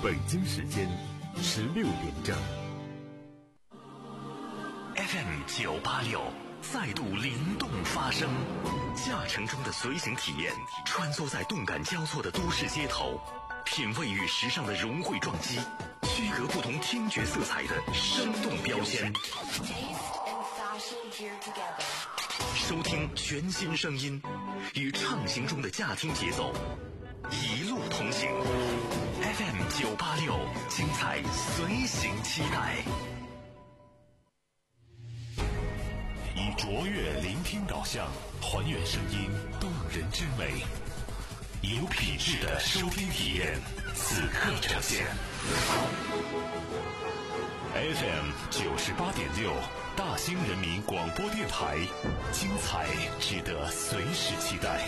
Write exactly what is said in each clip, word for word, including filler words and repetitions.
北京时间十六点整。 F M 九八六再度灵动发声，驾乘中的随行体验，穿梭在动感交错的都市街头，品味与时尚的融汇撞击，区隔不同听觉色彩的生动标签。收听全新声音，与畅行中的驾听节奏，一路同行。F M 九八六，精彩随行期待。 以卓越聆听导向，还原声音动人之美，有品质的收听体验，此刻呈现。F M 九十八点六，大兴人民广播电台，精彩值得随时期待。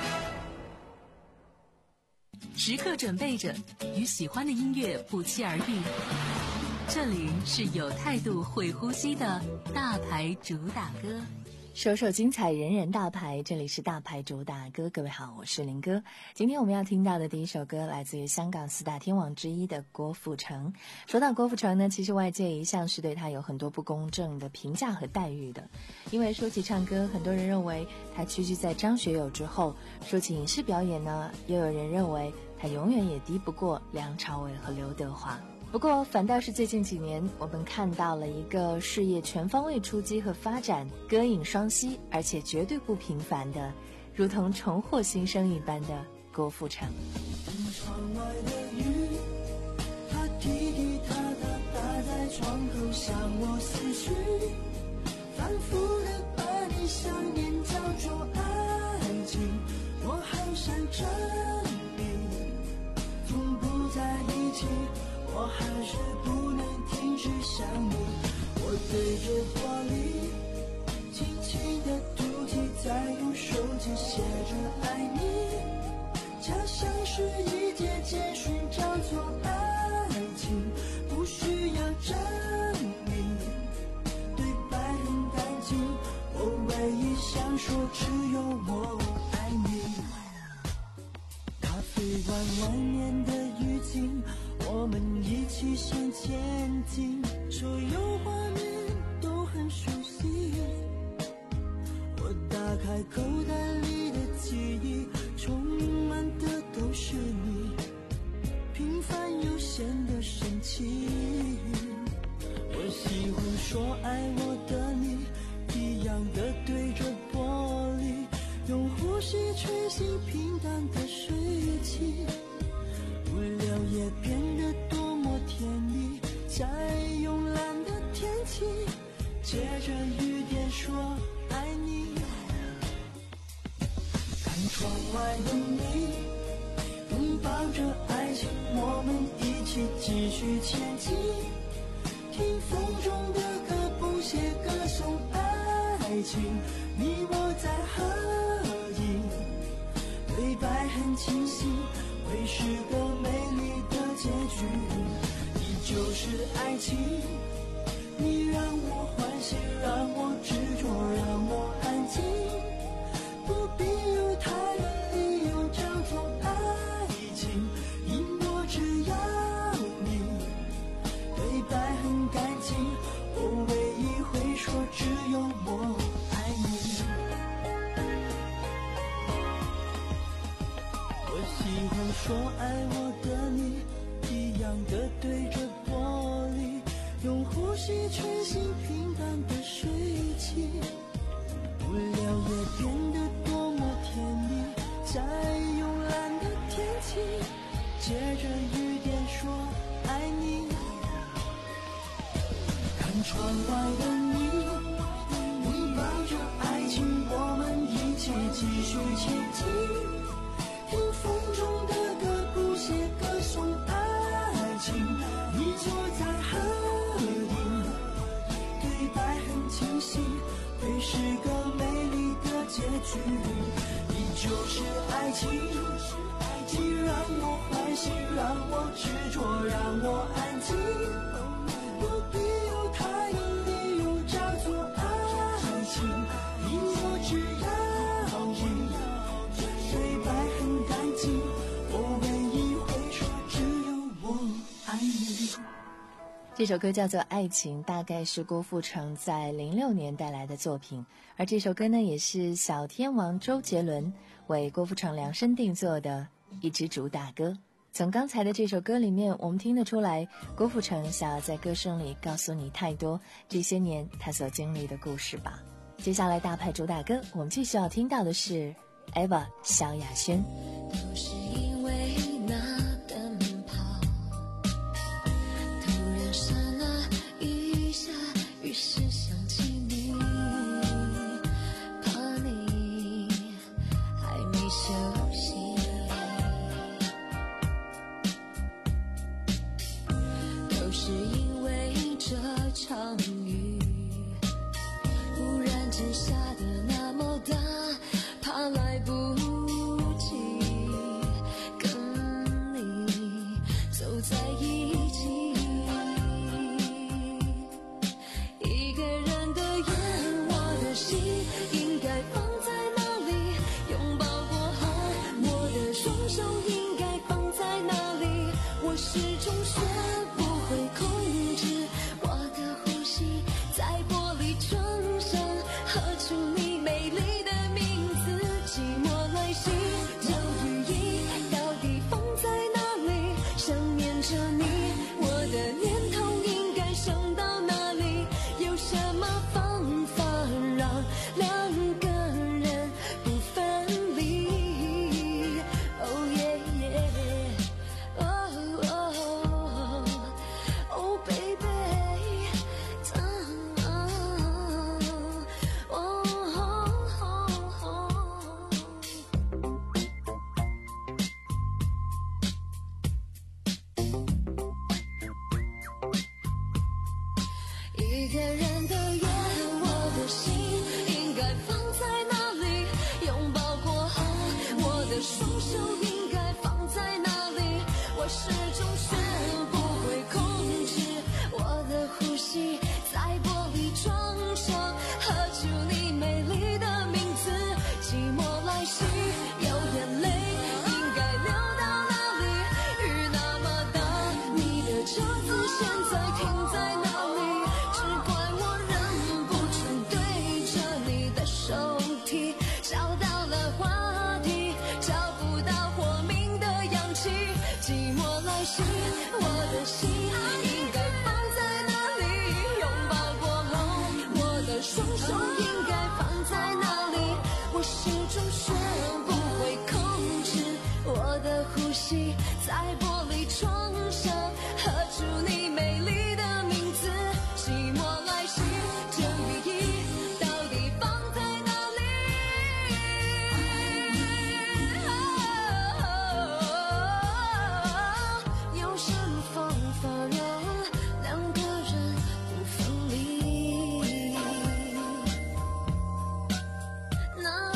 时刻准备着，与喜欢的音乐不期而遇。这里是有态度会呼吸的大牌主打歌， 首首精彩，人人大牌。这里是大牌主打歌，各位好，我是林哥。今天我们要听到的第一首歌来自于香港四大天王之一的郭富城。说到郭富城呢，其实外界一向是对他有很多不公正的评价和待遇的。因为说起唱歌，很多人认为他屈居在张学友之后；说起影视表演呢，又有人认为他永远也敌不过梁朝伟和刘德华。不过反倒是最近几年，我们看到了一个事业全方位出击和发展，歌影双栖，而且绝对不平凡的，如同重获新生一般的郭富城。 窗外的雨，它滴滴答答打在窗口向我死去，反复的把你想念叫做爱情，我好想证明从不在一起，我还是不能停止想你。我对着玻璃轻轻地吐气，再用手机写着爱你，假像是一节节寻找做爱情，不需要证明，对白很干净，我唯一想说只有我爱你。咖啡馆外面的雨景，我们一起向前进，所有画面都很熟悉，我打开口袋里的记忆，充满的都是你，平凡又显得神奇。我喜欢说爱我的你，一样的对着玻璃，用呼吸吹醒平淡的水汽，无聊也变得多么甜蜜，在慵懒的天气，借着雨点说爱你。看窗外的你，拥抱着爱情，我们一起继续前进，听风中的歌，不懈歌颂爱情，你我在合影，对白很清晰，会是个美丽的结局。你就是爱情，你让我欢喜，让我执着，让我安静，不必有太多理由叫做爱情，因我只要你，对白很干净，我唯一会说只有我爱你。我喜欢说爱我的你，一样的对着玻璃，用呼吸吹醒平淡的水汽，无聊也变得多么甜蜜，在慵懒的天气，借着雨点说爱你。看窗外的你，拥抱着爱情，我们一起继续前进，听风中的歌，不懈歌颂爱情，你坐在合影，对白很清晰，会是个美丽的结局。你就是爱情，你让我欢喜，让我执着，让我安静，不必有太多理由叫做爱情，因我只要你，对白很干净，我唯一会说只有我这首歌叫做《爱情》，大概是郭富城在零六年带来的作品，而这首歌呢，也是小天王周杰伦为郭富城量身定做的一支主打歌。从刚才的这首歌里面，我们听得出来，郭富城想要在歌声里告诉你太多这些年他所经历的故事吧。接下来大牌主打歌，我们继续要听到的是 Eva 萧亚轩。 都是因为那奔跑，突然闪了一下，于是想起你，怕你还没休息。都是因为这场雨，忽然间下得那么大，怕来不及跟你走在一起。一个人的夜，我的心应该放在哪里？拥抱过后，我的双手应该放在哪里？我始终学不会控制我的呼吸，在玻璃窗上喝出你美丽的名字。寂寞来袭，这雨衣到底放在哪里？想念着你，我的念头应该想到哪里？有什么方法让两个人不分离？ Oh yeah yeah Oh oh Oh baby Oh一个人的夜，我的心应该放在哪里？拥抱过后，我的双手应该放在哪里？我始终学不会控制我的呼吸，在玻璃窗上喝出你美丽的名字。寂寞来袭，有眼泪应该流到哪里？雨那么大，你的车子现在停在哪里？只怪我忍不住对着你的手提，找到了话题，找不到活命的氧气。寂寞来袭，我的心应该放在哪里？拥抱过后，我的双手应该放在哪里？我始终学不会控制我的呼吸，在玻璃窗上喝出你美丽的名字。寂寞来袭，这雨衣到底放在哪里？有什么方法让两个人不分离？那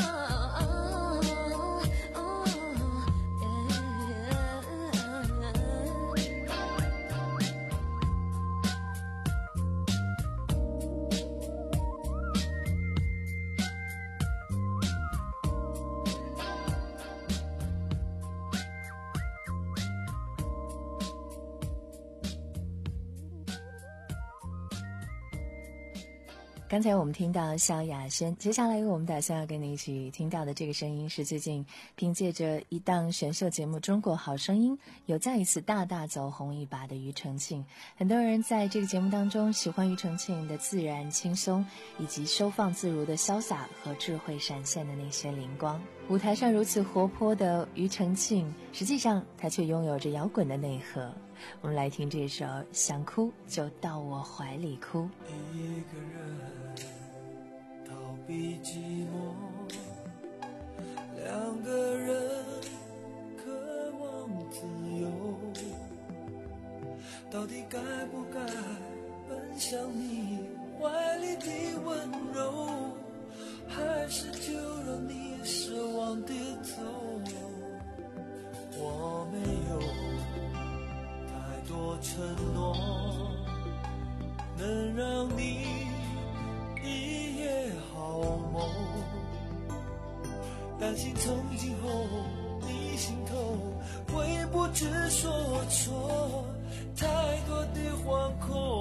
刚才我们听到萧亚轩，接下来我们打算要跟你一起听到的这个声音是最近凭借着一档选秀节目《中国好声音》有再一次大大走红一把的庾澄庆。很多人在这个节目当中喜欢庾澄庆的自然轻松，以及收放自如的潇洒和智慧闪现的那些灵光。舞台上如此活泼的庾澄庆，实际上他却拥有着摇滚的内核。我们来听这首《想哭就到我怀里哭》。 一个人逃避寂寞，两个人渴望自由，到底该不该奔向你怀里的温柔，还是就让你失望地走？我没有太多承诺，能让你一夜好梦，担心从今后你心头会不知所措，太多的惶恐。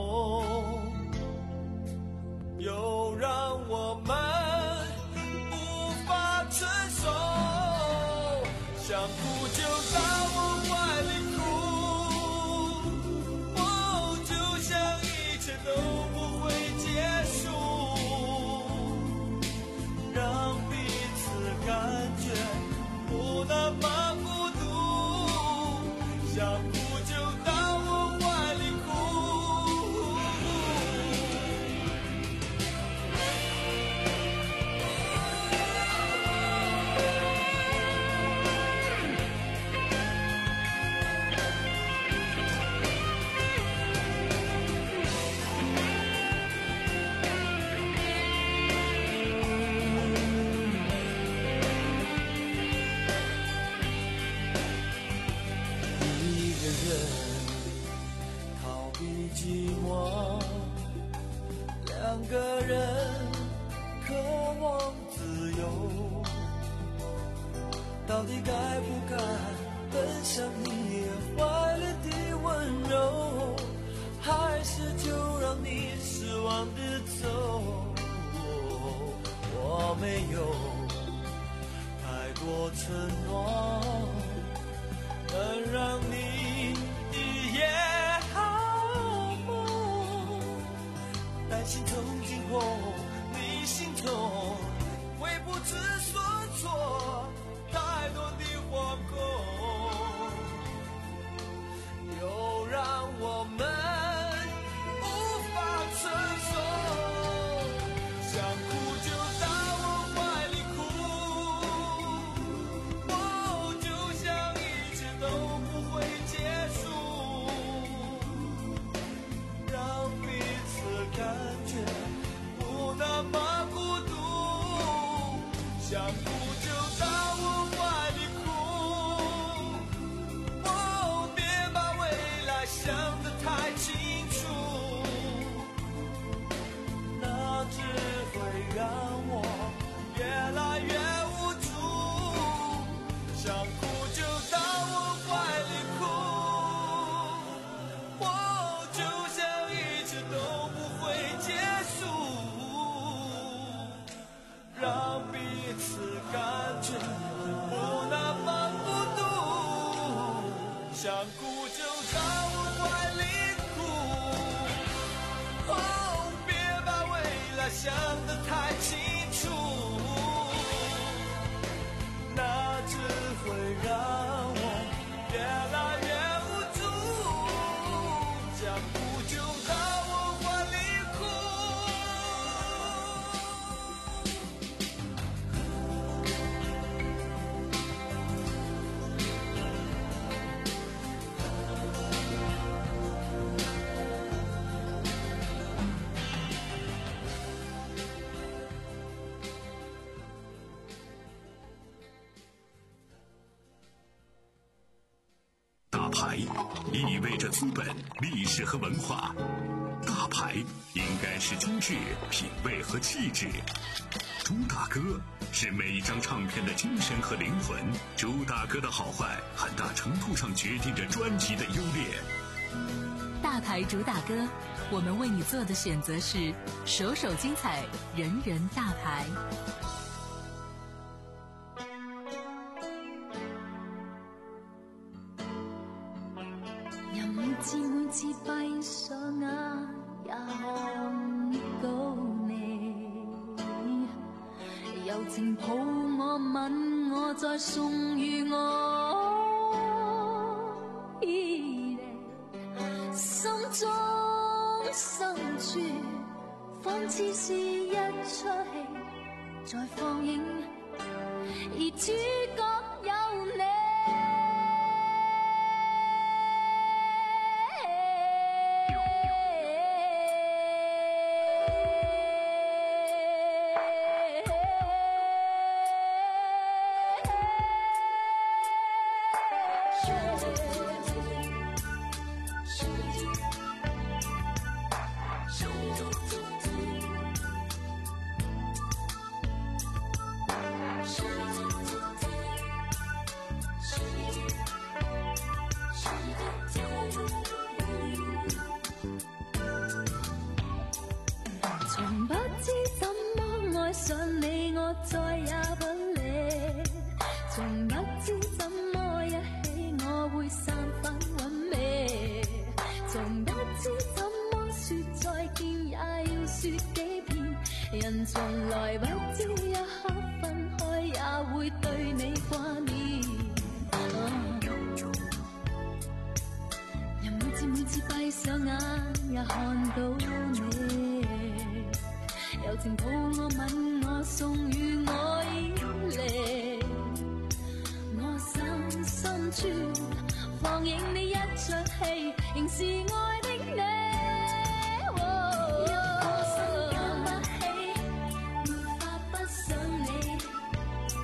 逃避寂寞，两个人渴望自由，到底该不该奔向你怀里的温柔，还是就让你失望的走？我没有太多承诺，能让你一夜好梦，担心从今后你心痛会不知所措，太多的惶恐又让我们无法承受，想哭就到我怀里哭，哦，就像一切都不会结束，让彼此感觉不那么孤独，想哭就到我怀里哭，哦，别把未来想得太清楚，那只会让我越来越无助，想哭就到我怀里哭，哦，就像一切都不会结束，让彼此感觉不那么孤独，想哭就到我怀里哭，哦，别把未来想得太清楚，那只会让我越来越无助，想哭就到我怀里哭。 大牌意味着资本、历史和文化，大牌应该是精致、品味和气质。朱大哥是每一张唱片的精神和灵魂，朱大哥的好坏很大程度上决定着专辑的优劣。 大牌主打歌，我们为你做的选择是首首精彩，人人大牌。 每次每次閉上眼也看到你，柔情抱我吻我再送予我依戀，心中深處仿似是一出戲在放映，而主角有你。從不知怎麼愛上你，我再也不理。從不知怎麼一起，我會散發韻味。從不知怎麼說再見，也要說幾遍。人從來不知一刻分開，也會對你掛念。啊、人每次每次閉上眼，也看到你。柔情抱我吻我送予我依戀，我心深處放映你一出戲，仍是愛的你。一顆心擔不起，沒法不想你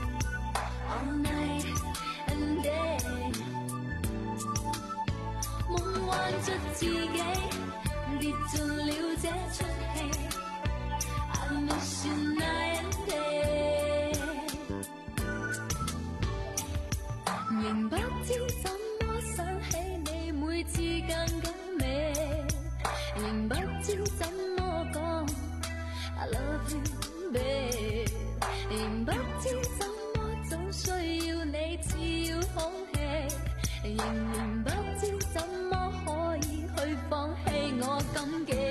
All night and day。 出自己，跌進了這出戲。I miss you night and day， 仍不知怎麼想起你，每次更加美，仍不知怎麼講 I love you babe， 仍不知怎麼總需要你似要空氣，仍然不知怎麼可以去放棄我感激。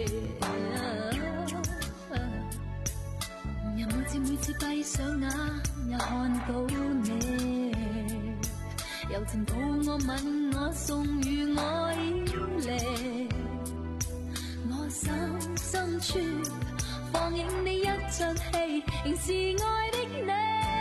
又每次每次閉上眼，又看到你，柔情抱我吻我送予我依離，我心深處放映你一出戲，仍是愛的你。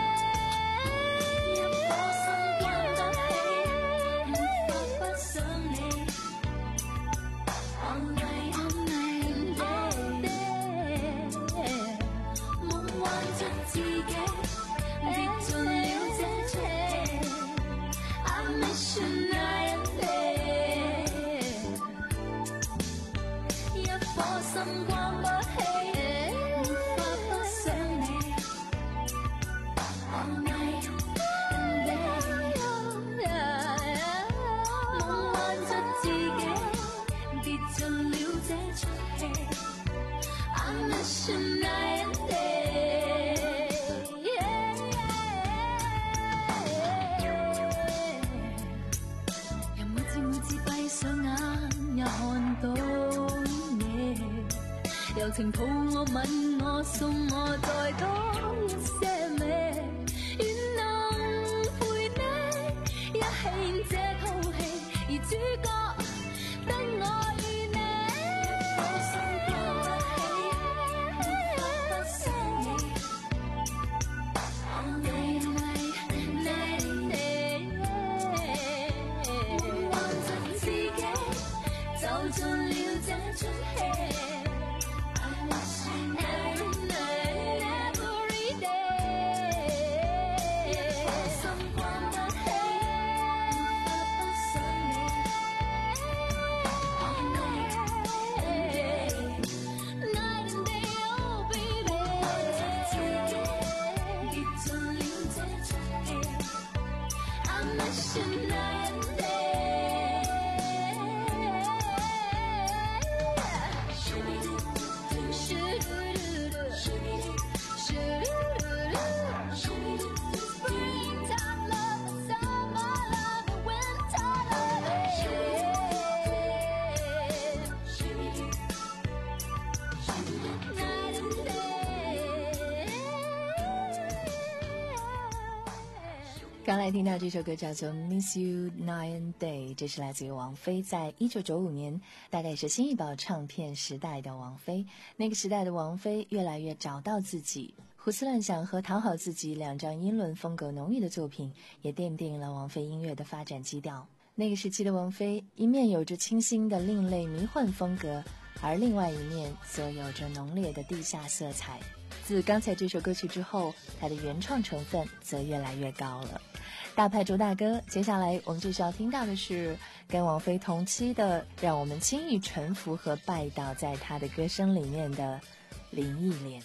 一顆心關不起，無法不想你。All night, all night, all day， 夢幻着自己，跌進了這出戲。I miss you night and day， 一顆心關不起，無法不想你。All night and day， 夢幻着自己，跌進了這出戲。I miss you night and day， 又每次每次閉上眼，又看到你，柔情抱我吻我送我再多一些美，願能陪你一起演這套戲，而主角得我與你。我心關不起，無法不想你。All night, night, night, day， 夢幻着自己，走進了這出戲。I miss you night and night, every day， 一顆心關不起，無法不想你。All night and day， night and day， oh baby， 夢幻着自己，跌進了這出戲。I miss you night and day。 刚来听到这首歌叫做 Miss You Night and Day， 这是来自于王菲在一九九五年，大概也是新艺宝唱片时代的王菲。那个时代的王菲越来越找到自己，胡思乱想和讨好自己两张英伦风格浓郁的作品，也奠定了王菲音乐的发展基调。那个时期的王菲，一面有着清新的另类迷幻风格，而另外一面则有着浓烈的地下色彩。自刚才这首歌曲之后，它的原创成分则越来越高了。大牌主大哥，接下来我们就需要听到的是跟王菲同期的，让我们轻易臣服和拜倒在她的歌声里面的林忆莲。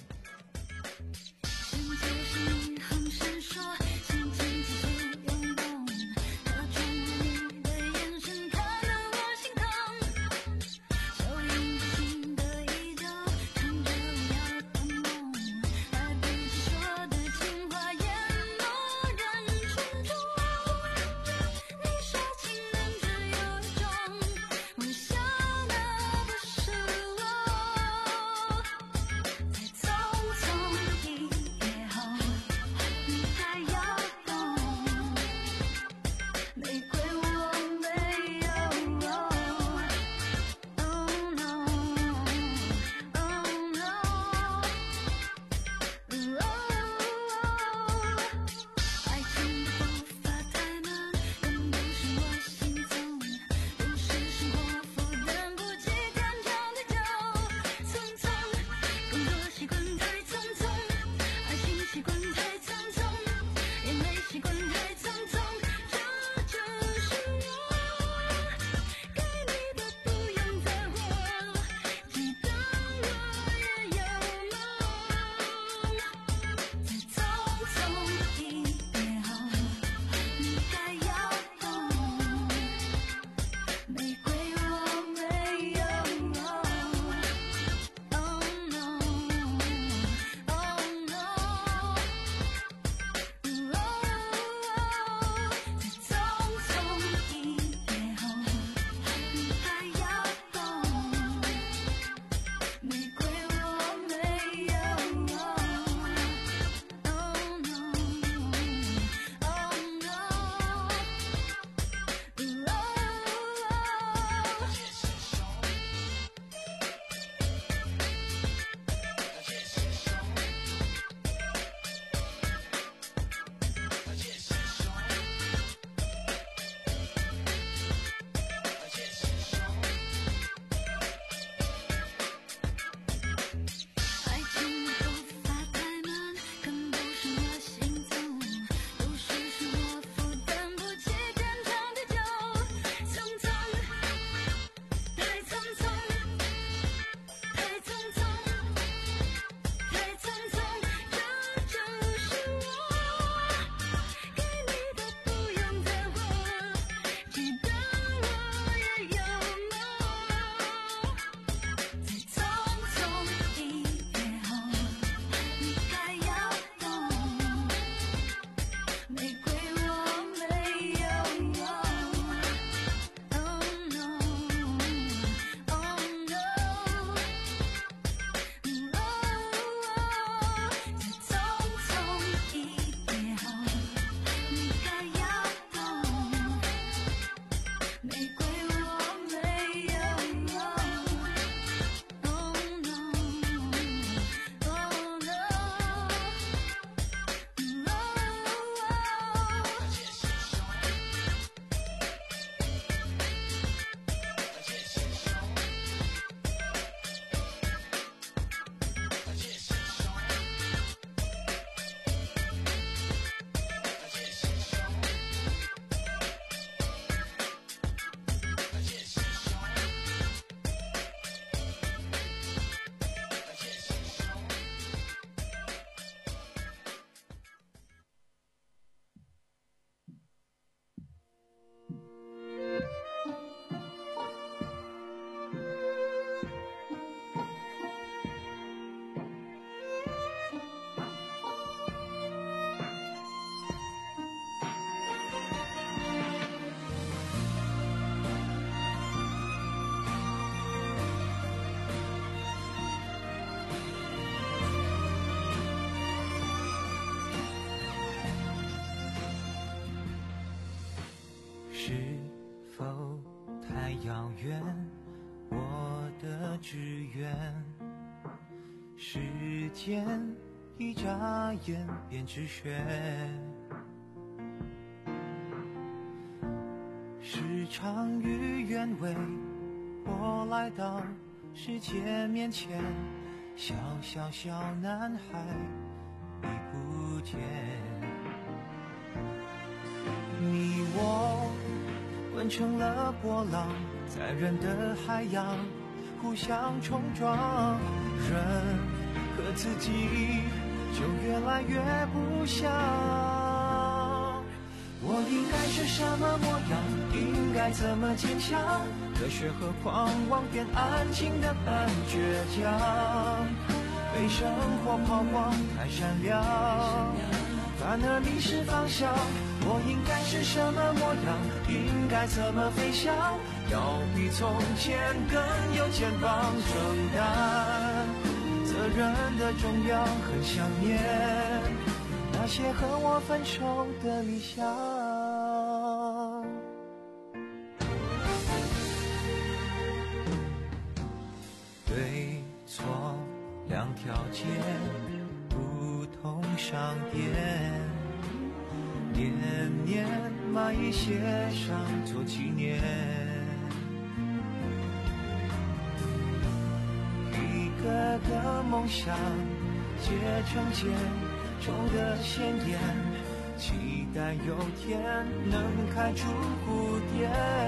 走否太遥远？我的志愿，时间一眨眼便止血，时常与愿违，我来到世界面前，小小小男孩已不见。你我混成了波浪，在人的海洋互相冲撞，人和自己就越来越不像。我应该是什么模样？应该怎么坚强？热血和狂妄变安静的很倔强，被生活抛光太闪亮，反而迷失方向。我应该是什么模样？应该怎么飞翔？要比从前更有肩膀承担，责任的重要很想念那些和我分手的理想。对错两条街，不同商店，年年蚂蚁写上做纪念，一个个梦想结成茧，种的鲜艳，期待有天能开出蝴蝶。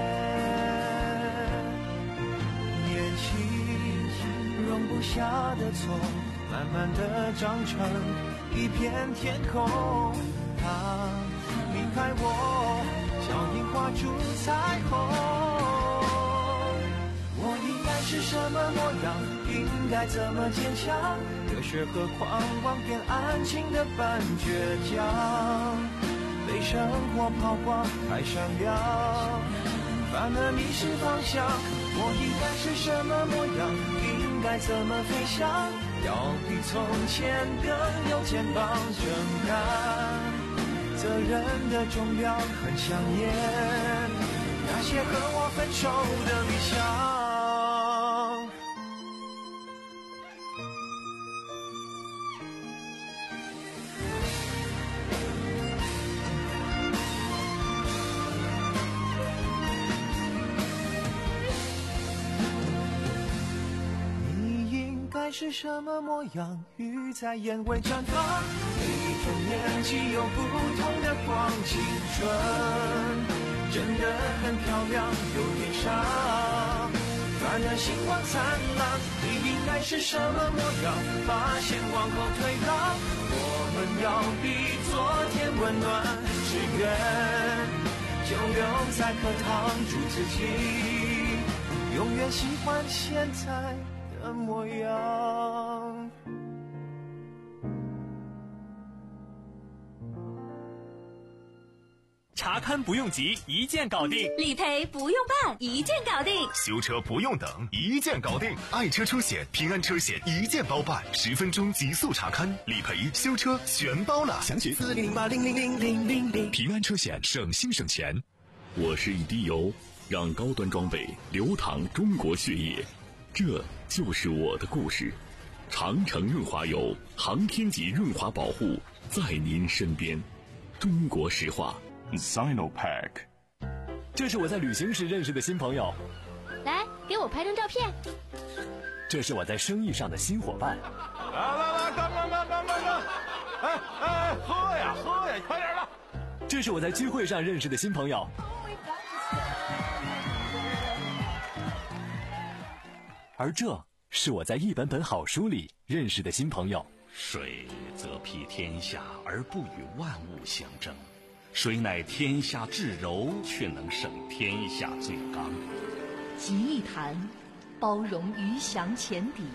年轻容不下的错，慢慢的长成一片天空。他离开我，像樱花出彩虹。我应该是什么模样？应该怎么坚强？热血和狂妄变安静的半倔强，被生活抛光太闪亮，反而迷失方向。我应该是什么模样？应该怎么飞翔？要比从前更有肩膀承担，责任的重要很想念那些和我分手的理想。你应该是什么模样？鱼在眼尾绽放，每一种年纪有不同的光，青春真的很漂亮，有点傻，反而星光灿烂。你应该是什么模样？把线往后推让，我们要比昨天温暖，只愿就留在课堂住自己，永远喜欢现在的模样。 查勘不用急，一键搞定； 理赔不用办，一键搞定； 修车不用等，一键搞定。爱车出险，平安车险一键包办，十分钟极速查勘，理赔、修车全包了。详询四零零八零零零零零零。平安车险，省心省钱。 我是一滴油，让高端装备流淌中国血液，这就是我的故事。长城润滑油，航天级润滑保护，在您身边。中国石化。 Sinopack， 这是我在旅行时认识的新朋友， 来给我拍张照片。 这是我在生意上的新伙伴。 来来来，干干干干干干！哎哎，喝呀喝呀，快点的！ 这是我在聚会上认识的新朋友。而这是我在一本本好书里认识的新朋友。 水则披天下而不与万物相争，水乃天下至柔，却能胜天下最刚。 集一坛，包容鱼翔浅底；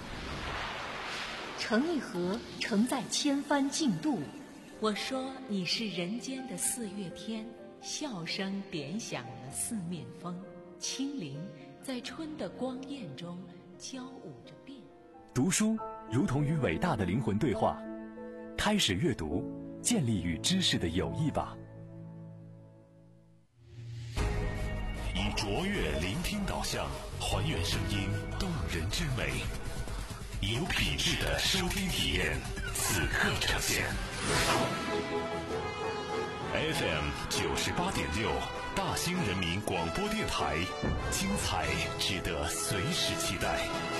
盛一盒，承载千帆竞渡。 我说你是人间的四月天，笑声点响了四面风，清灵在春的光艳中交舞着变。 读书如同与伟大的灵魂对话，开始阅读，建立与知识的友谊吧。 卓越聆听导向，还原声音动人之美，有品质的收听体验，此刻呈现。F M 九十八点六，大兴人民广播电台，精彩值得随时期待。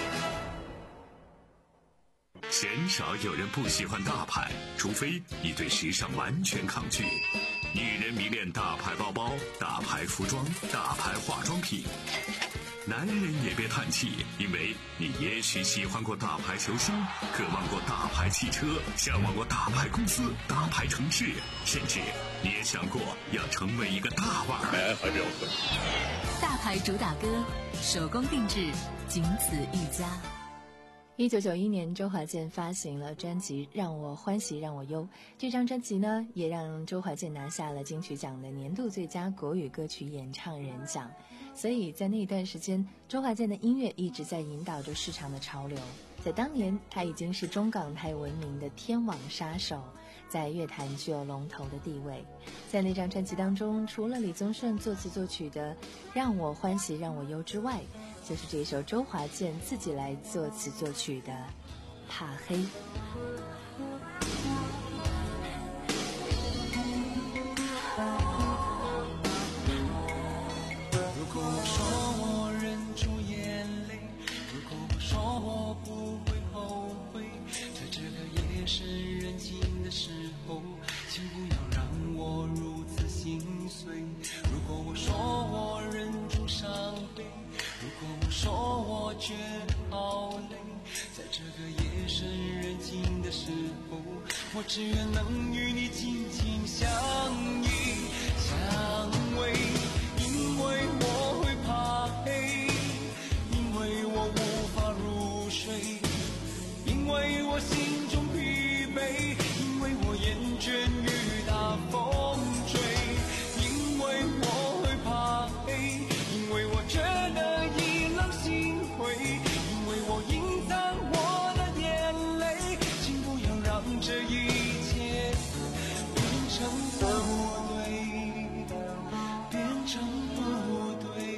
鲜少有人不喜欢大牌，除非你对时尚完全抗拒。女人迷恋大牌包包、大牌服装、大牌化妆品。男人也别叹气，因为你也许喜欢过大牌球星，渴望过大牌汽车，向往过大牌公司、大牌城市，甚至你也想过要成为一个大腕儿。哎，还表示大牌主打歌，手工定制，仅此一家。 一九九一年，周华健发行了专辑《让我欢喜让我忧》。这张专辑呢，也让周华健拿下了金曲奖的年度最佳国语歌曲演唱人奖。所以在那一段时间，周华健的音乐一直在引导着市场的潮流。在当年，他已经是中港台闻名的天王杀手，在乐坛具有龙头的地位。在那张专辑当中，除了李宗盛作词作曲的《让我欢喜让我忧》之外，就是这首周华健自己来作词作曲的《怕黑》。 如果我说我忍住眼泪，如果我说我不会后悔，在这个夜深人静的时候，请不要让我如此心碎。如果我说我忍住伤悲，如果我说我觉得好累，在这个夜深人静的时候，我只愿能与你紧紧相依相偎。因为我会怕黑，因为我无法入睡，因为我心中疲惫，因为我厌倦雨打风吹。因为我会怕黑，因为我觉得意冷心灰，因为我隐藏我的眼泪，请不要让这一切变成不对，变成不对。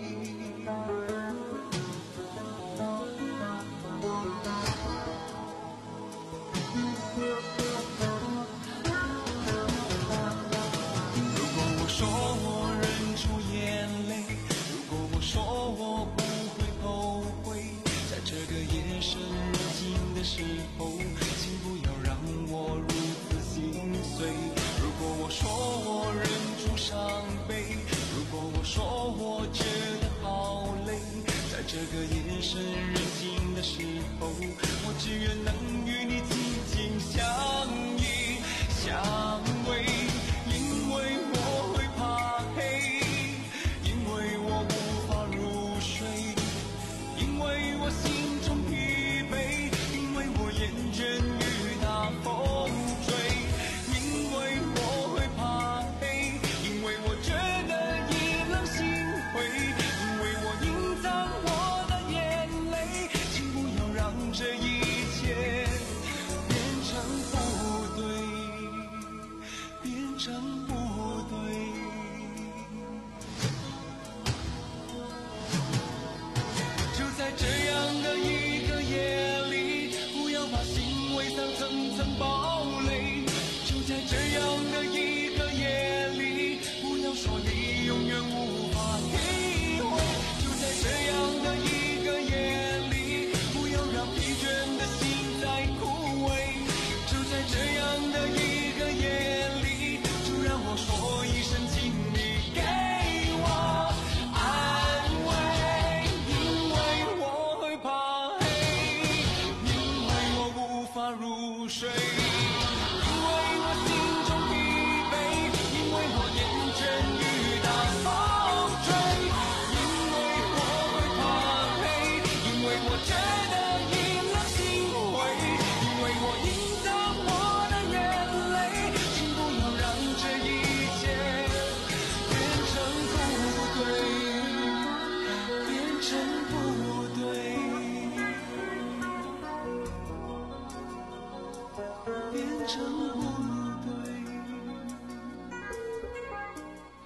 如果我说我忍住眼泪，如果我说我不会后悔，在这个夜深人静的时候，请不要让我如此心碎。如果我说我忍住伤悲，如果我说我觉得好累，在这个夜深人静的时候，我只愿能与你紧紧相依相偎。因为我会怕黑，因为我无法入睡，因为我心中疲惫，因为我厌倦雨打风吹。因为我会怕黑，因为我觉得意冷心灰，因为我隐藏我的眼泪，请不要让这一切变成不对。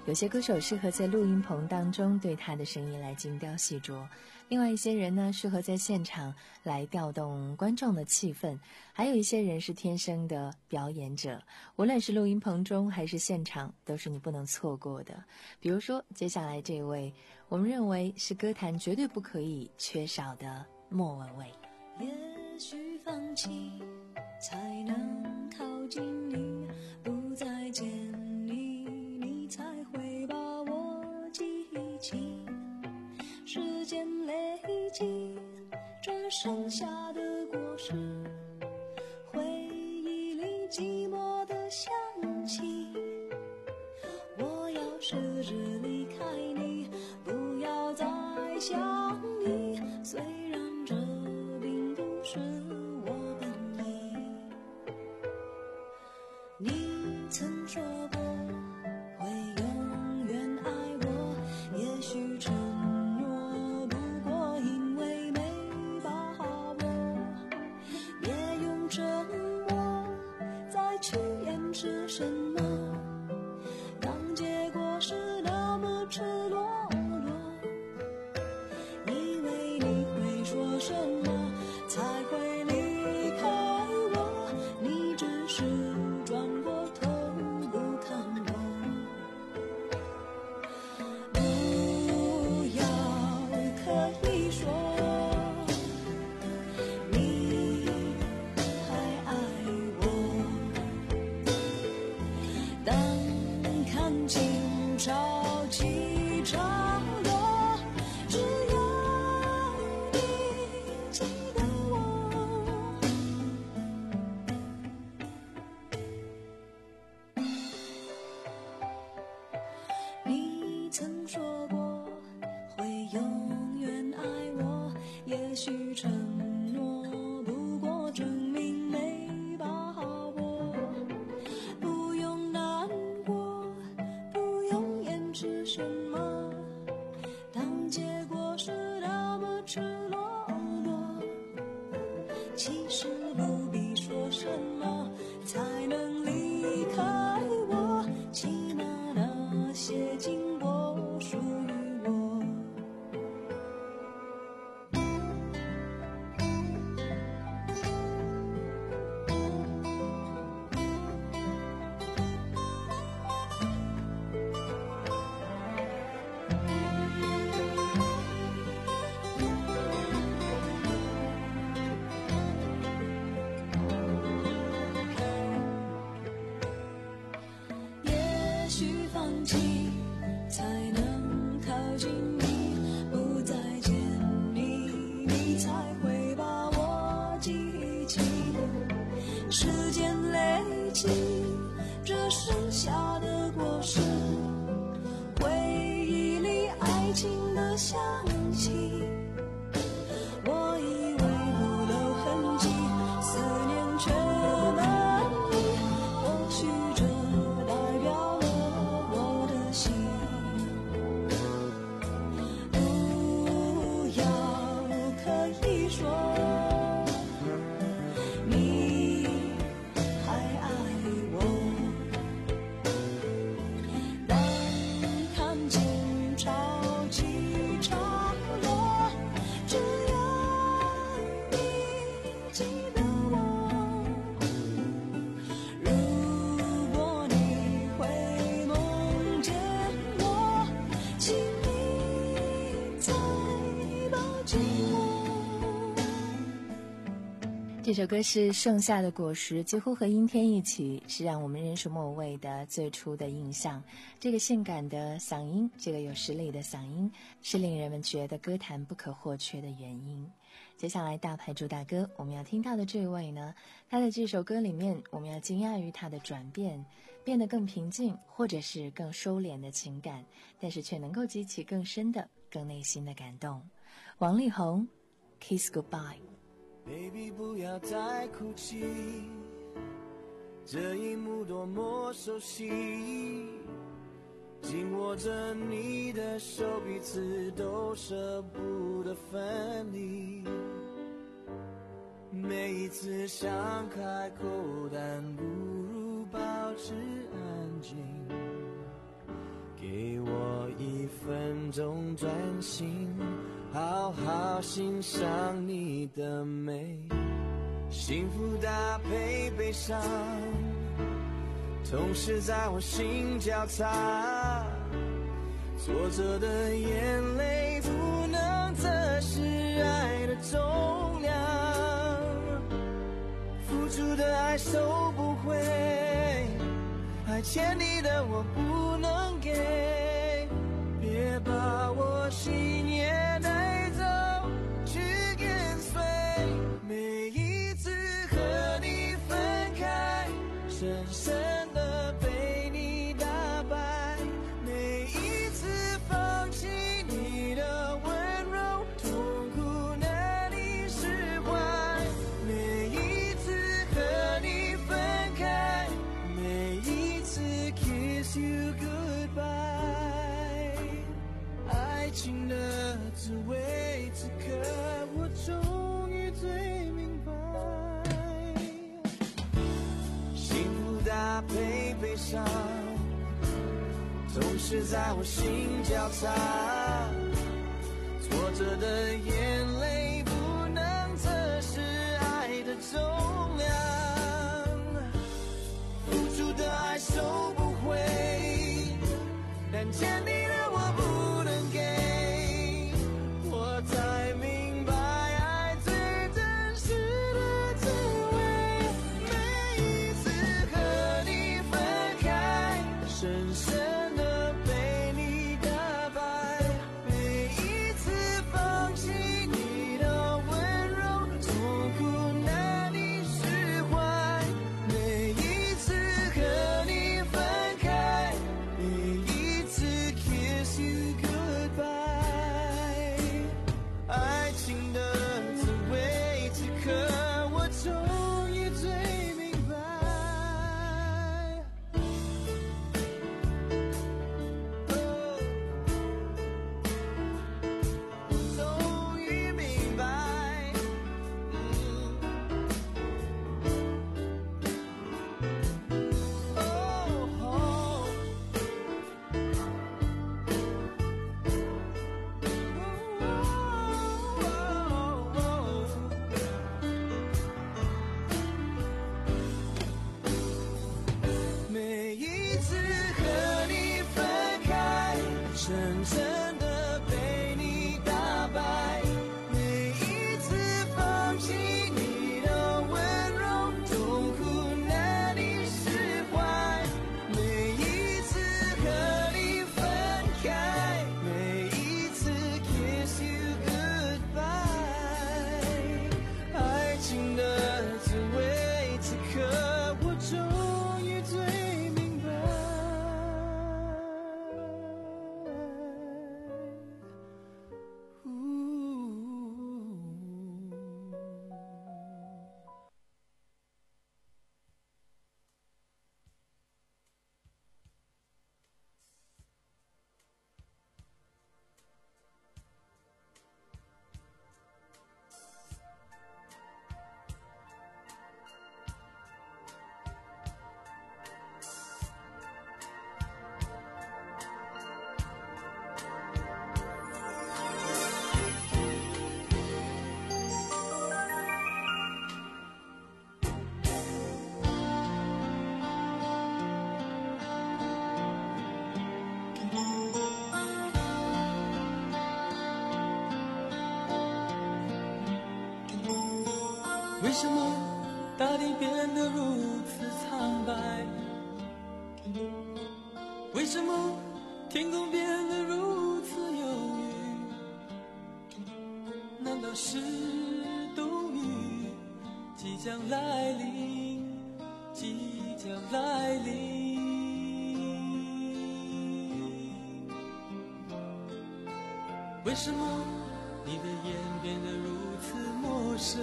有些歌手适合在录音棚当中对他的声音来精雕细琢，另外一些人呢适合在现场来调动观众的气氛，还有一些人是天生的表演者，无论是录音棚中还是现场，都是你不能错过的。比如说接下来这位，我们认为是歌坛绝对不可以缺少的莫文蔚。 也许放弃才能靠近你，不再见你，你才会把我记起。时间累积，这剩下的果实，回忆里寂寞的香气。我要试着离开你，不要再想你，虽然这并不是我本意。你曾说过会永远爱我，也许承诺不过因为没把握，也用沉默再去掩饰什么，当结果是那么赤裸裸。以为你会说什么才会离开我，你只是转过头不看我。不要可以说你还爱我，当看清潮起潮落，只要你记得我。你曾说过会永远爱我，也许承诺不过证明没把握，不用难过，不用掩饰什么，当结果是那么赤裸裸。其实不必说什么才能离开我，起码那些经过属于我。也许放弃才能靠近你，不再见你，你才会把我记起。时间累积，这剩下的果实，回忆里爱情的香气。我以为不留痕迹，思念却难移，或许这代表了我的心。不要可以说你还爱我，当看清潮起潮落，只要你记得我。如果你会梦见我，请你再抱紧我。 这首歌是《盛夏的果实》，几乎和阴天一起，是让我们认识莫文蔚的最初的印象。这个性感的嗓音，这个有实力的嗓音，是令人们觉得歌坛不可或缺的原因。接下来大牌主打歌，我们要听到的这位呢，他在这首歌里面，我们要惊讶于他的转变，变得更平静，或者是更收敛的情感，但是却能够激起更深的、更内心的感动。王力宏 Kiss Goodbye。Baby 不要再哭泣，这一幕多么熟悉，紧握着你的手，彼此都舍不得分离。每一次想开口，但不如保持安静。 给我一分钟专心，好好欣赏你的美。幸福搭配悲伤，同时在我心交叉。挫折的眼泪不能测试爱的重量，付出的爱收不回，爱欠你的我不能给。别把我心也带走，去跟随。每一次和你分开，深深的被你打败。每一次放弃你的温柔，痛苦难以释怀。每一次和你分开，每一次 kiss you goodbye。爱情的滋味，此刻我终于最明白。幸福搭配悲伤，总是在我心交叉。挫折的眼泪不能测试爱的重量，付出的爱收不回，但欠你的我不能给。我才明白爱最真实的滋味。每一次和你分开，深深的被你打败。每一次放弃你的温柔，痛苦难以释怀。每一次和你分开，每一次 kiss you goodbye。爱情的滋味，此刻我终于最明白。终于明白。每一次和你分开，深深的被你打败。每一次放弃你的温柔，痛苦难以释怀。每一次和你分开，每一次 kiss you goodbye。爱情的滋味，此刻我终于最明白。 为什么大地变得如此苍白？为什么天空变得如此忧郁？难道是冬雨即将来临，即将来临？为什么你的眼变得如此陌生？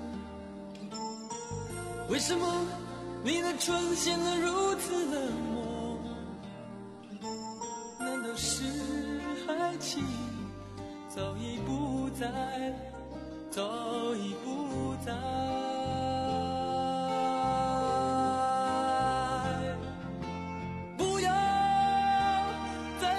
为什么你的唇显得如此冷漠？难道是爱情早已不在，早已不在？不要再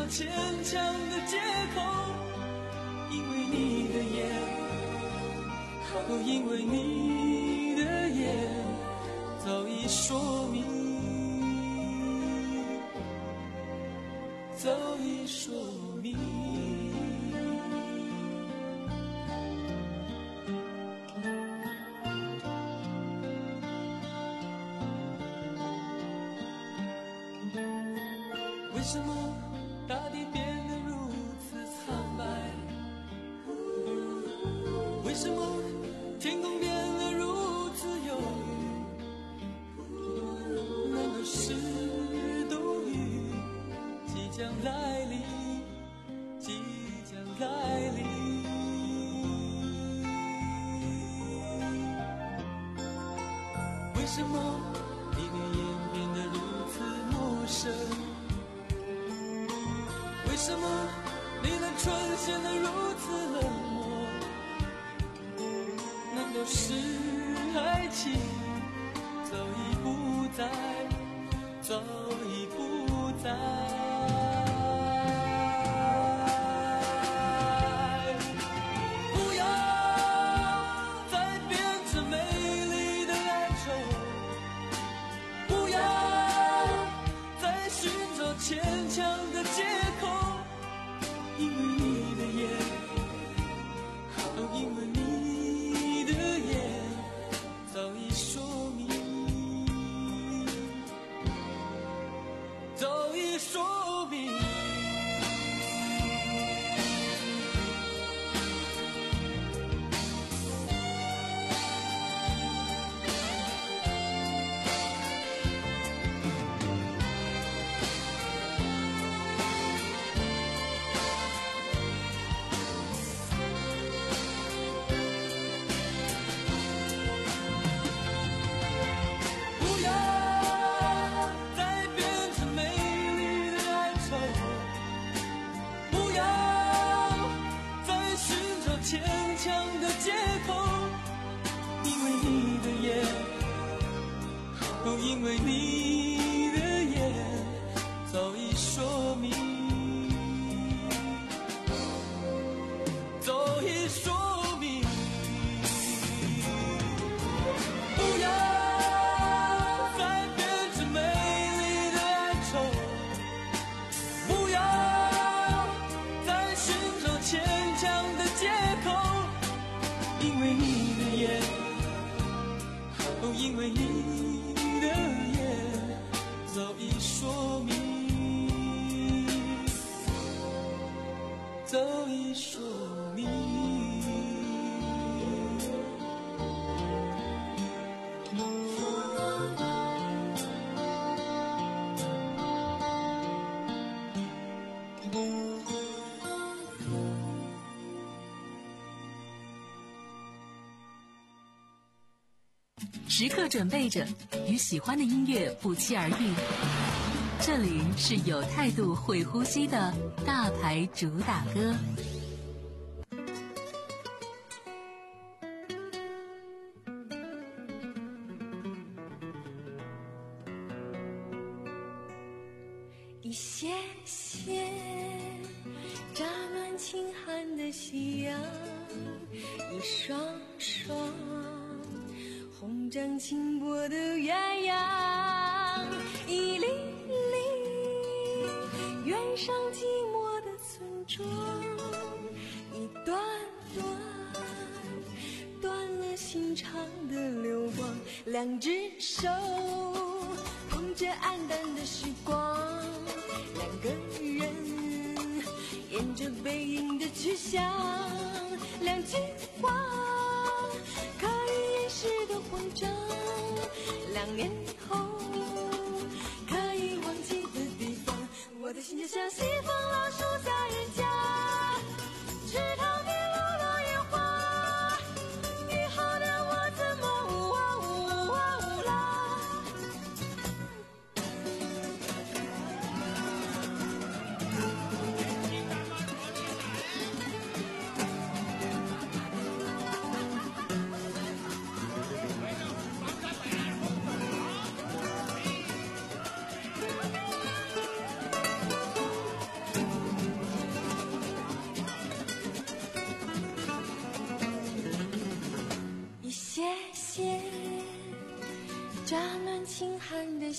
牵强的借口，因为你的眼，哦，因为你的眼早已说明，早已说明。为什么大地变得如此苍白？为什么天空变得如此忧郁？难道是冬雨即将来临？即将来临。为什么你的眼变得如此陌生？为什么你的唇显得如此冷漠？难道是爱情早已不在，早已不在？不要再变成美丽的哀愁，不要再寻找牵强的借口。因为你的眼，哦，因为你的眼早已说明，早已说明。牵强的借口，因为你的眼，哦，因为你的眼早已说明，早已说明。不要再变成美丽的哀愁，不要再寻找牵强的借口。因为你的眼，哦，因为你的眼早已说明，早已说明。 时刻准备着与喜欢的音乐不期而遇。这里是有态度会呼吸的大牌主打歌。 一线线扎满清寒的夕阳，一双双红掌轻拨的鸳鸯，一粒粒远上寂寞的村庄，一段段断了心肠的流光，两只手捧着黯淡的时光，两个人沿着背影的去向，两句话可以掩饰的慌张，两年后可以忘记的地方，我的心就像西风老树下人家，池塘边落落叶花，以后的我怎么呜啊呜啊呜啦。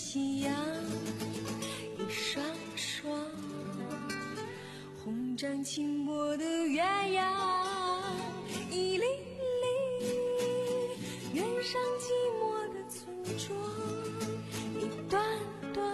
夕阳一双双，红掌轻抹的鸳鸯一粒粒，远上寂寞的村庄一段段，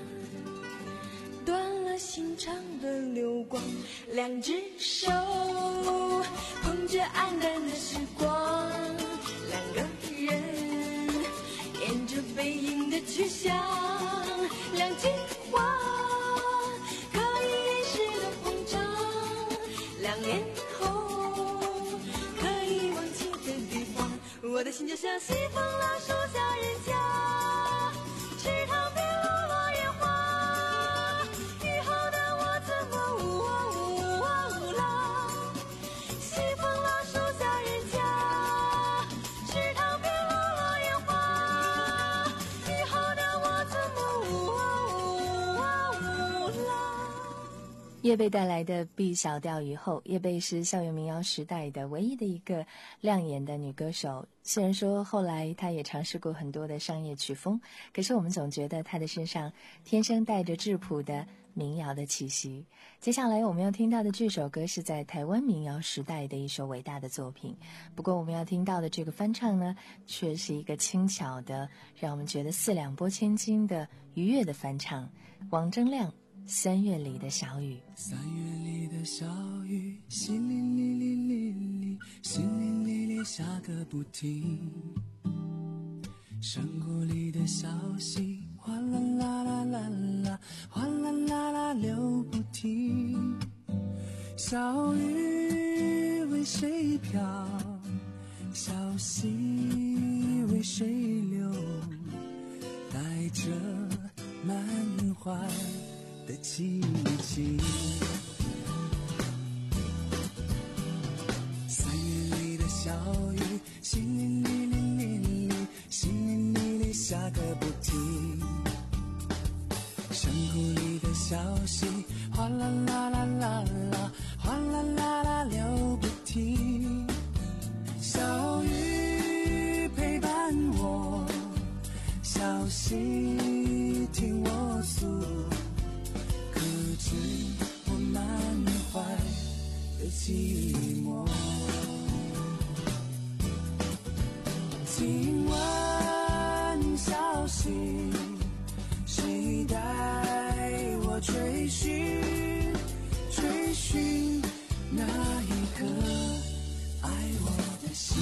断了心肠的流光，两只手捧着黯淡的时光，两个人沿着背影的去向，两句话可以掩饰的慌张，两年后可以忘记的地方，我的心就像西风老树下人家，池塘边落落叶花，以后的我怎么呜啊呜啊呜啦，西风老树下人家，池塘边落落叶花，以后的我怎么呜啊呜啊呜啦。 叶蓓带来的 B 小调雨后，叶蓓是校园民谣时代的唯一的一个亮眼的女歌手。虽然说后来她也尝试过很多的商业曲风，可是我们总觉得她的身上天生带着质朴的民谣的气息。接下来我们要听到的这首歌是在台湾民谣时代的一首伟大的作品，不过我们要听到的这个翻唱呢，却是一个轻巧的让我们觉得四两拨千斤的愉悦的翻唱。王铮亮三月里的小雨， 三月里的小雨，淅沥沥沥沥沥，淅沥沥沥下个不停。山谷里的小溪，哗啦啦啦啦啦，哗啦啦啦流不停。小雨为谁飘，小溪为谁流，带着满怀的激情。三月里的小雨，淅沥沥沥沥沥，淅沥沥沥下个不停。山谷里的小溪，哗啦啦啦啦啦，哗啦啦啦流不停。小雨陪伴我，小溪听我诉，可知我满怀的寂寞。请问小溪，谁带我追寻追寻那一颗爱我的心？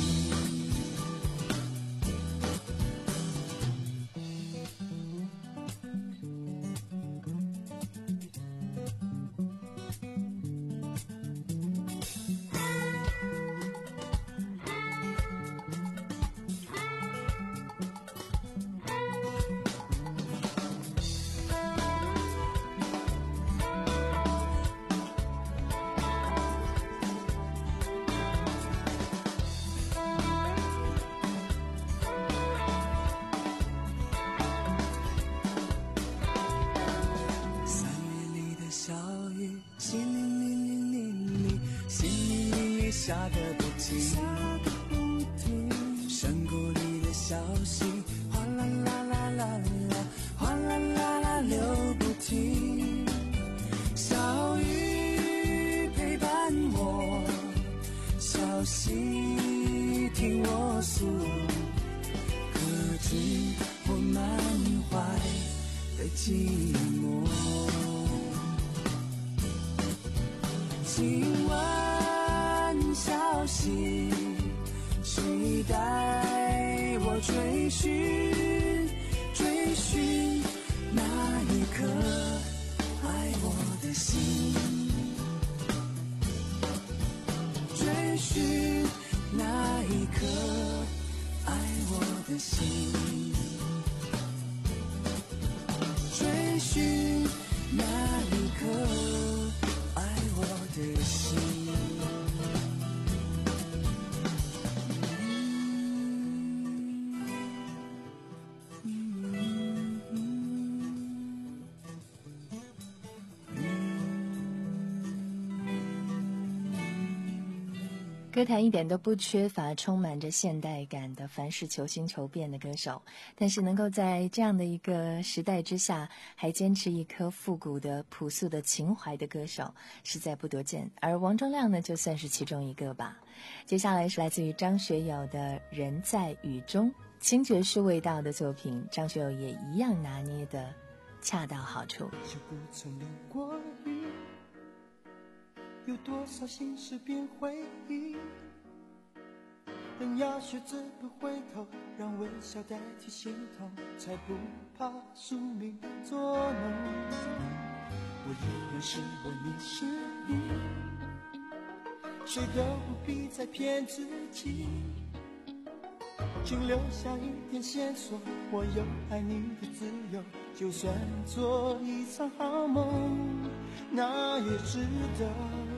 下个不停，山谷里的小溪，哗啦啦啦啦啦，哗啦啦啦流不停。小雨陪伴我，小溪听我诉，可知我满怀的寂寞。请问小溪，谁带我追寻追寻那一颗爱我的心？追寻那一颗爱我的心，追寻那一颗爱我的心。 歌坛一点都不缺乏充满着现代感的凡事求新求变的歌手，但是能够在这样的一个时代之下还坚持一颗复古的朴素的情怀的歌手实在不多见，而王铮亮呢就算是其中一个吧。接下来是来自于张学友的《人在雨中》，轻爵士味道的作品，张学友也一样拿捏的恰到好处。 就不曾淋过雨，有多少心事变回忆，等要学着不回头，让微笑代替心痛，才不怕宿命捉弄。我依然是我，你是你，谁都不必再骗自己，请留下一点线索，我有爱你的自由，就算做一场好梦，那也值得。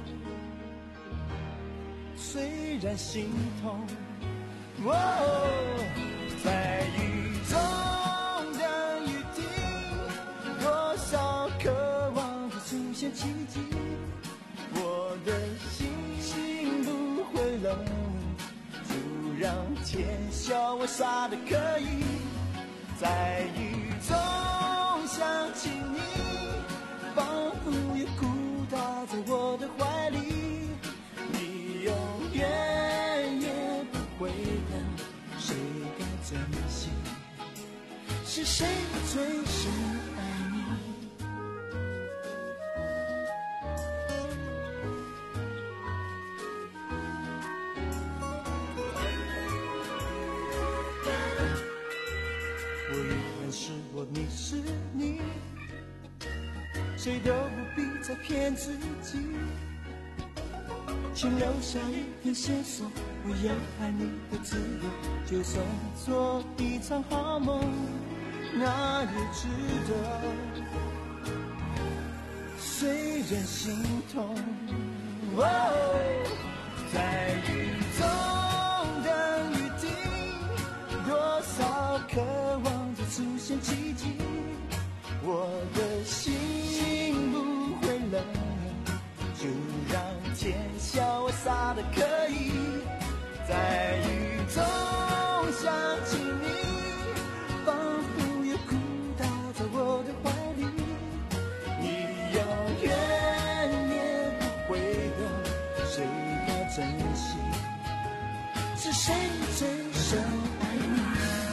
虽然心痛，哦，在雨中等雨停，多少渴望着出现奇迹，我的心心不会冷，就让天笑我傻的可以，在雨中想起你，仿佛也哭倒在我的怀里，你永远也不会懂，谁该珍惜，是谁最深爱你。我依然是我，你是你，谁都不必再骗自己，请留下一点线索，我有爱你的自由，就算做一场好梦，那也值得。虽然心痛，哦，在雨中等雨停，多少渴望着出现奇迹，我的心不会冷，就让天笑我傻的可以，在雨中想起你，仿佛也哭倒在我的怀里，你永远也不会懂，谁该珍惜，是谁最深爱你。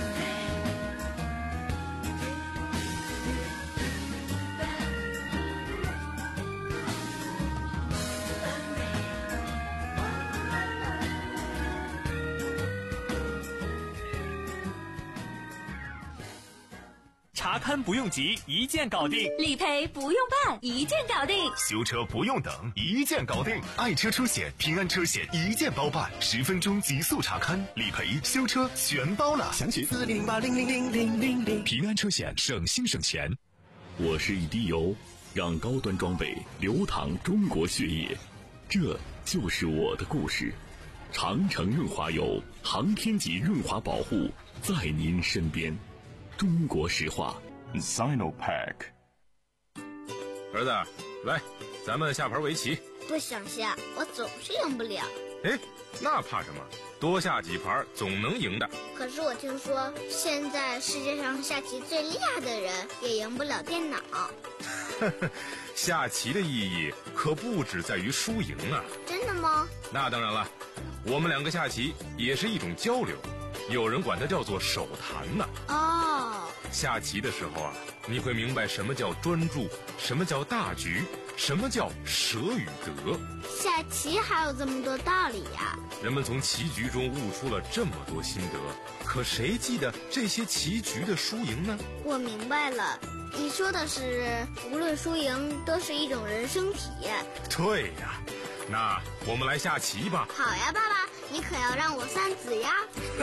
查勘不用急，一键搞定； 理赔不用办，一键搞定； 修车不用等，一键搞定。爱车出险，平安车险一键包办，十分钟极速查勘，理赔、修车全包了。详询四零八零零零零零零。 平安车险，省心省钱。我是一滴油，让高端装备流淌中国血液，这就是我的故事。长城润滑油，航天级润滑保护，在您身边。中国石化 Sinopack。 儿子，来，咱们下盘围棋。 不想下，我总是赢不了。 哎，那怕什么？多下几盘总能赢的。 可是我听说，现在世界上下棋最厉害的人也赢不了电脑。 下棋的意义可不只在于输赢啊。 真的吗？ 那当然了，我们两个下棋也是一种交流，有人管它叫做手谈呢。 哦， 下棋的时候啊，你会明白什么叫专注，什么叫大局，什么叫舍与得。 下棋还有这么多道理呀！ 人们从棋局中悟出了这么多心得，可谁记得这些棋局的输赢呢？ 我明白了，你说的是无论输赢都是一种人生体验。 对呀，那我们来下棋吧。 好呀，爸爸，你可要让我三子呀。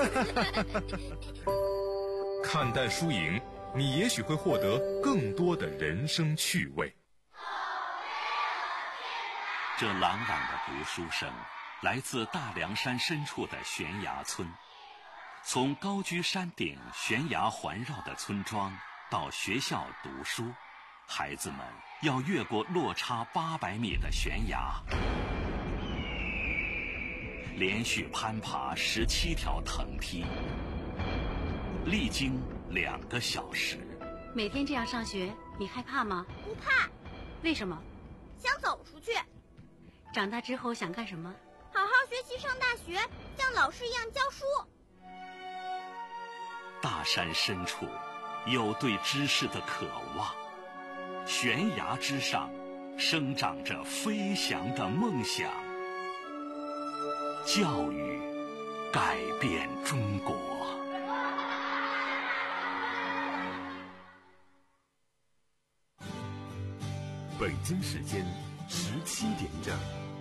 看淡输赢，你也许会获得更多的人生趣味。 这朗朗的读书声来自大凉山深处的悬崖村，从高居山顶悬崖环绕的村庄到学校读书，孩子们要越过落差八百米的悬崖。 连续攀爬十七条藤梯，历经两个小时。 每天这样上学，你害怕吗？ 不怕。 为什么？ 想走出去。 长大之后想干什么？ 好好学习上大学，像老师一样教书。 大山深处有对知识的渴望，悬崖之上生长着飞翔的梦想。教育改变中国。 北京时间十七点整。